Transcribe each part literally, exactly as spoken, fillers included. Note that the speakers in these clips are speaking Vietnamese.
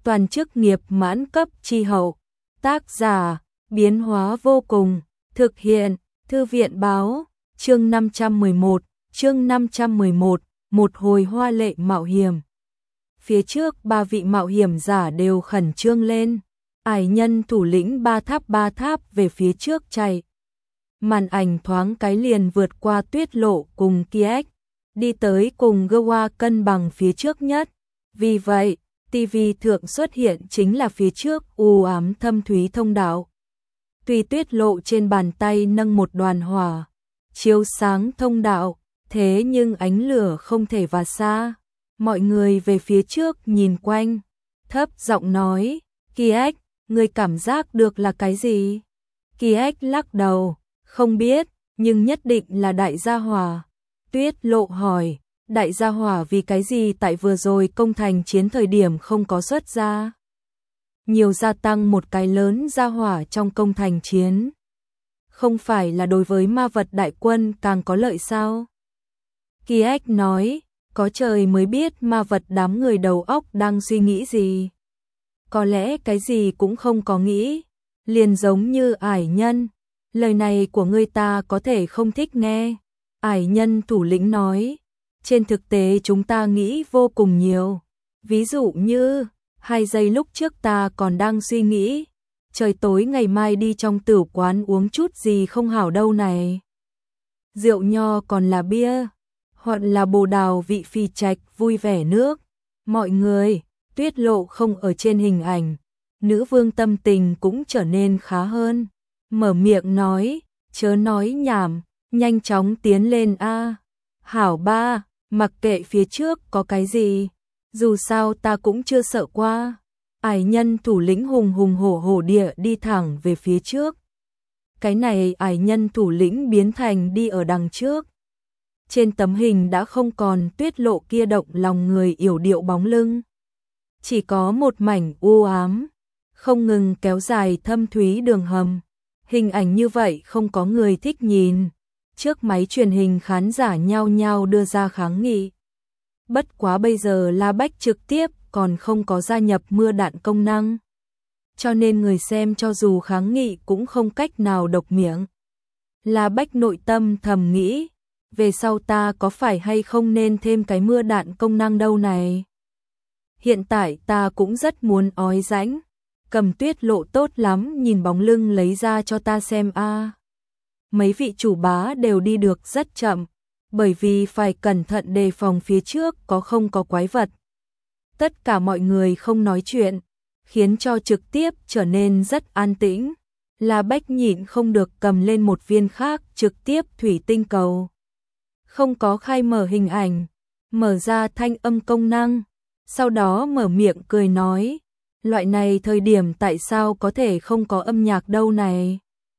toàn chức nghiệp mãn cấp chi hậu. Tác giả, biến hóa vô cùng, thực hiện, thư viện báo, chương năm trăm mười một, chương năm trăm mười một, một hồi hoa lệ mạo hiểm. Phía trước ba vị mạo hiểm giả đều khẩn trương lên, ải nhân thủ lĩnh ba tháp ba tháp về phía trước chạy. Màn ảnh thoáng cái liền vượt qua Tuyết Lộ cùng Kiếc, đi tới cùng Gwa cân bằng phía trước nhất. Vì vậy, ti vi thượng xuất hiện chính là phía trước u ám thâm thúy thông đạo. Tuy Tuyết Lộ trên bàn tay nâng một đoàn hỏa, chiếu sáng thông đạo, thế nhưng ánh lửa không thể vào xa. Mọi người về phía trước nhìn quanh, thấp giọng nói, Kiếc, ngươi cảm giác được là cái gì? Kiếc lắc đầu, không biết, nhưng nhất định là đại gia hỏa. Tuyết Lộ hỏi, đại gia hỏa vì cái gì tại vừa rồi công thành chiến thời điểm không có xuất ra? Nhiều gia tăng một cái lớn gia hỏa trong công thành chiến. Không phải là đối với ma vật đại quân càng có lợi sao? Kiếc nói, có trời mới biết ma vật đám người đầu óc đang suy nghĩ gì. Có lẽ cái gì cũng không có nghĩ, liền giống như ải nhân. Lời này của người ta có thể không thích nghe. Ải nhân thủ lĩnh nói, trên thực tế chúng ta nghĩ vô cùng nhiều. Ví dụ như, hai giây lúc trước ta còn đang suy nghĩ, trời tối ngày mai đi trong tử quán uống chút gì không hảo đâu này. Rượu nho còn là bia, hoặc là bồ đào vị phi trạch vui vẻ nước. Mọi người, Tuyết Lộ không ở trên hình ảnh, nữ vương tâm tình cũng trở nên khá hơn. Mở miệng nói, chớ nói nhảm, nhanh chóng tiến lên a. Hảo ba, mặc kệ phía trước có cái gì, dù sao ta cũng chưa sợ qua. Ải nhân thủ lĩnh hùng hùng hổ hổ địa đi thẳng về phía trước. Cái này ải nhân thủ lĩnh biến thành đi ở đằng trước. Trên tấm hình đã không còn Tuyết Lộ kia động lòng người yểu điệu bóng lưng. Chỉ có một mảnh u ám, không ngừng kéo dài thâm thúy đường hầm. Hình ảnh như vậy không có người thích nhìn. Trước máy truyền hình khán giả nhao nhao đưa ra kháng nghị. Bất quá bây giờ La Bách trực tiếp còn không có gia nhập mưa đạn công năng. Cho nên người xem cho dù kháng nghị cũng không cách nào độc miệng. La Bách nội tâm thầm nghĩ, về sau ta có phải hay không nên thêm cái mưa đạn công năng đâu này. Hiện tại ta cũng rất muốn ói rãnh. Cầm Tuyết Lộ tốt lắm, nhìn bóng lưng lấy ra cho ta xem a. À. Mấy vị chủ bá đều đi được rất chậm, bởi vì phải cẩn thận đề phòng phía trước có không có quái vật. Tất cả mọi người không nói chuyện, khiến cho trực tiếp trở nên rất an tĩnh. La Bách nhịn không được cầm lên một viên khác trực tiếp thủy tinh cầu. Không có khai mở hình ảnh, mở ra thanh âm công năng, sau đó mở miệng cười nói, loại này thời điểm tại sao có thể không có âm nhạc đâu này.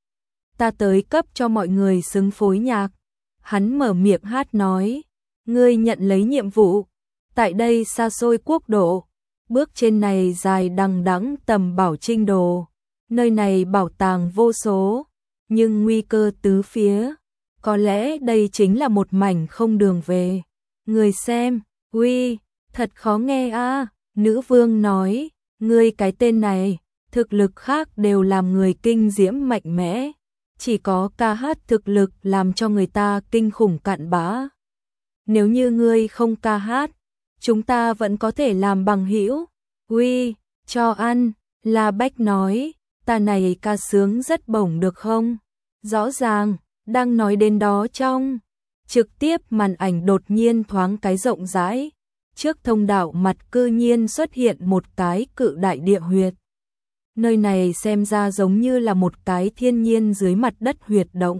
Ta tới cấp cho mọi người xứng phối nhạc. Hắn mở miệng hát nói, ngươi nhận lấy nhiệm vụ, tại đây xa xôi quốc độ, bước trên này dài đằng đẵng tầm bảo trinh đồ, nơi này bảo tàng vô số, nhưng nguy cơ tứ phía, có lẽ đây chính là một mảnh không đường về. Người xem, uy, thật khó nghe a. À. Nữ vương nói, ngươi cái tên này, thực lực khác đều làm người kinh diễm mạnh mẽ. Chỉ có ca hát thực lực làm cho người ta kinh khủng cặn bã. Nếu như ngươi không ca hát, chúng ta vẫn có thể làm bằng hữu. Uy, cho ăn. La Bách nói, ta này ca sướng rất bổng được không? Rõ ràng, đang nói đến đó trong. Trực tiếp màn ảnh đột nhiên thoáng cái rộng rãi. Trước thông đạo mặt cư nhiên xuất hiện một cái cự đại địa huyệt. Nơi này xem ra giống như là một cái thiên nhiên dưới mặt đất huyệt động.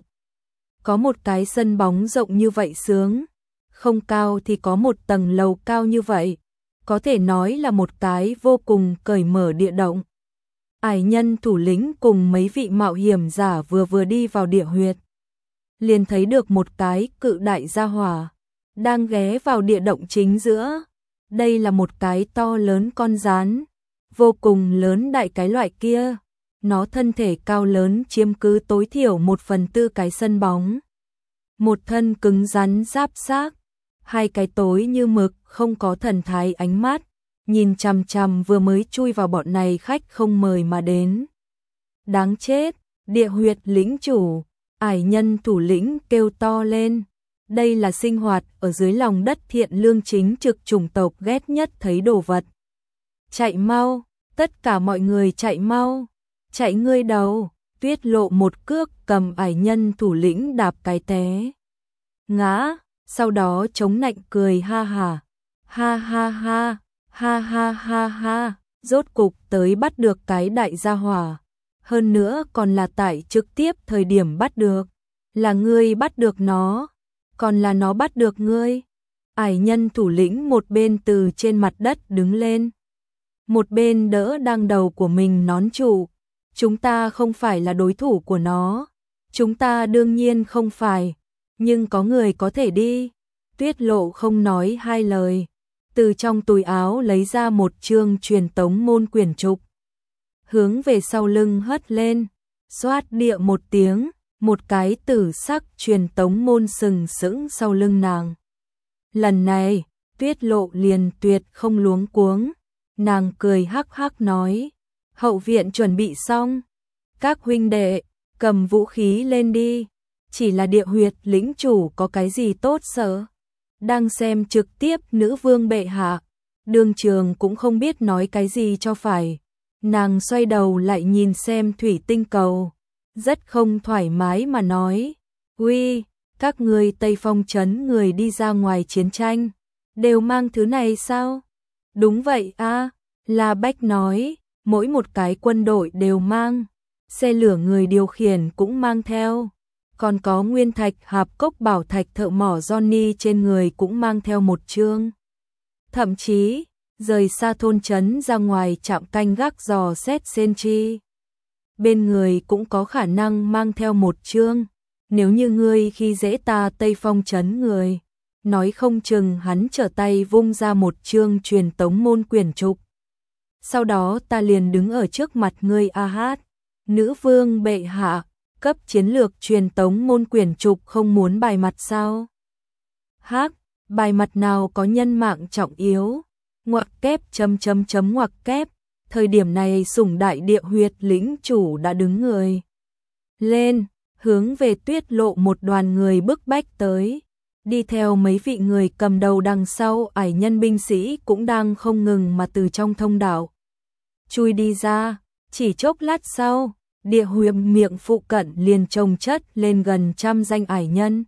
Có một cái sân bóng rộng như vậy sướng. Không cao thì có một tầng lầu cao như vậy. Có thể nói là một cái vô cùng cởi mở địa động. Ải nhân thủ lĩnh cùng mấy vị mạo hiểm giả vừa vừa đi vào địa huyệt. Liền thấy được một cái cự đại gia hỏa. Đang ghé vào địa động chính giữa. Đây là một cái to lớn con rắn. Vô cùng lớn đại cái loại kia, nó thân thể cao lớn chiếm cứ tối thiểu một phần tư cái sân bóng. Một thân cứng rắn giáp xác, hai cái tối như mực không có thần thái ánh mắt, nhìn chằm chằm vừa mới chui vào bọn này khách không mời mà đến. Đáng chết, địa huyệt lĩnh chủ, ải nhân thủ lĩnh kêu to lên. Đây là sinh hoạt ở dưới lòng đất thiện lương chính trực chủng tộc ghét nhất thấy đồ vật. Chạy mau, tất cả mọi người chạy mau, chạy ngươi đầu, Tuyết Lộ một cước cầm ải nhân thủ lĩnh đạp cái té. Ngã, sau đó chống nạnh cười ha ha, ha ha ha, ha ha ha ha, rốt cục tới bắt được cái đại gia hỏa. Hơn nữa còn là tại trực tiếp thời điểm bắt được, là ngươi bắt được nó, còn là nó bắt được ngươi. Ải nhân thủ lĩnh một bên từ trên mặt đất đứng lên, một bên đỡ đang đầu của mình nón trụ. Chúng ta không phải là đối thủ của nó, chúng ta đương nhiên không phải, nhưng có người có thể đi. Tuyết Lộ không nói hai lời, từ trong túi áo lấy ra một chương truyền tống môn quyển trục, hướng về sau lưng hất lên, xoát địa một tiếng, một cái tử sắc truyền tống môn sừng sững sau lưng nàng. Lần này, Tuyết Lộ liền tuyệt không luống cuống, nàng cười hắc hắc nói, hậu viện chuẩn bị xong, các huynh đệ, cầm vũ khí lên đi, chỉ là địa huyệt lĩnh chủ có cái gì tốt sợ. Đang xem trực tiếp nữ vương bệ hạ, Đường Trường cũng không biết nói cái gì cho phải. Nàng xoay đầu lại nhìn xem thủy tinh cầu, rất không thoải mái mà nói, uy, các người Tây Phong trấn người đi ra ngoài chiến tranh, đều mang thứ này sao? Đúng vậy a, La Bách nói, mỗi một cái quân đội đều mang, xe lửa người điều khiển cũng mang theo, còn có nguyên thạch hạp cốc bảo thạch thợ mỏ Johnny trên người cũng mang theo một chương. Thậm chí, rời xa thôn trấn ra ngoài trạm canh gác dò xét sentry, bên người cũng có khả năng mang theo một chương. Nếu như ngươi khi dễ ta Tây Phong trấn người, nói không chừng hắn trở tay vung ra một chương truyền tống môn quyển trục. Sau đó ta liền đứng ở trước mặt ngươi a hát, nữ vương bệ hạ, cấp chiến lược truyền tống môn quyển trục không muốn bài mặt sao? Hắc, bài mặt nào có nhân mạng trọng yếu? Ngoặc kép chấm chấm chấm ngoặc kép, thời điểm này sủng đại địa huyệt lĩnh chủ đã đứng người lên, hướng về Tuyết Lộ một đoàn người bức bách tới, đi theo mấy vị người cầm đầu đằng sau. Ải nhân binh sĩ cũng đang không ngừng mà từ trong thông đạo chui đi ra, chỉ chốc lát sau, địa huyệt miệng phụ cận liền chồng chất lên gần trăm danh ải nhân.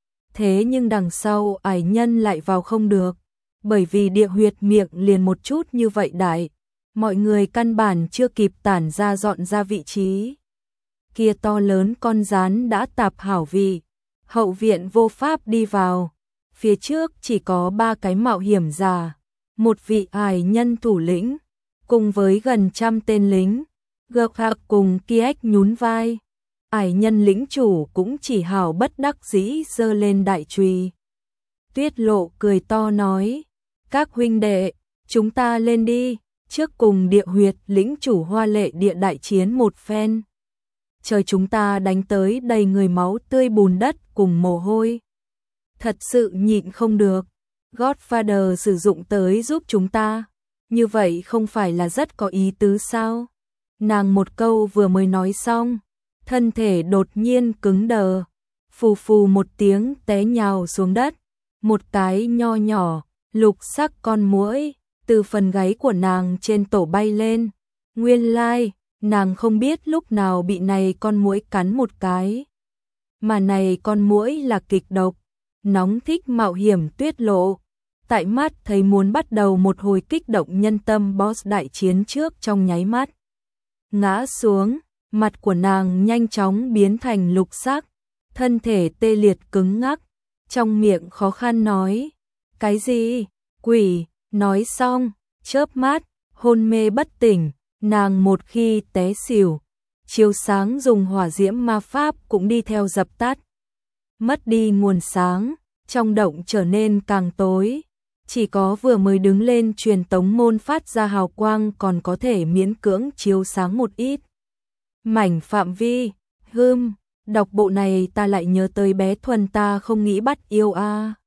Thế nhưng đằng sau ải nhân lại vào không được, bởi vì địa huyệt miệng liền một chút như vậy đại, mọi người căn bản chưa kịp tản ra dọn ra vị trí. Kia to lớn con rán đã tạp hảo vị, hậu viện vô pháp đi vào, phía trước chỉ có ba cái mạo hiểm giả, một vị ải nhân thủ lĩnh, cùng với gần trăm tên lính, gợp hạc cùng Kiếc nhún vai. Ải nhân lĩnh chủ cũng chỉ hảo bất đắc dĩ giơ lên đại chùy. Tuyết Lộ cười to nói, các huynh đệ, chúng ta lên đi, trước cùng địa huyệt lĩnh chủ hoa lệ địa đại chiến một phen. Trời chúng ta đánh tới đầy người máu tươi bùn đất cùng mồ hôi. Thật sự nhịn không được, Godfather sử dụng tới giúp chúng ta, như vậy không phải là rất có ý tứ sao? Nàng một câu vừa mới nói xong, thân thể đột nhiên cứng đờ, phù phù một tiếng té nhào xuống đất, một cái nho nhỏ, lục sắc con muỗi từ phần gáy của nàng trên tổ bay lên. Nguyên lai, like, nàng không biết lúc nào bị này con muỗi cắn một cái. Mà này con muỗi là kịch độc, nóng thích mạo hiểm Tuyết Lộ. Tại mắt thấy muốn bắt đầu một hồi kích động nhân tâm boss đại chiến trước trong nháy mắt. Ngã xuống, mặt của nàng nhanh chóng biến thành lục sắc, thân thể tê liệt cứng ngắc, trong miệng khó khăn nói, cái gì, quỷ, nói xong, chớp mắt, hôn mê bất tỉnh, nàng một khi té xỉu, chiếu sáng dùng hỏa diễm ma pháp cũng đi theo dập tắt. Mất đi nguồn sáng, trong động trở nên càng tối, chỉ có vừa mới đứng lên truyền tống môn phát ra hào quang còn có thể miễn cưỡng chiếu sáng một ít. Mảnh phạm vi, hưm, đọc bộ này ta lại nhớ tới bé Thuần ta không nghĩ bắt yêu a.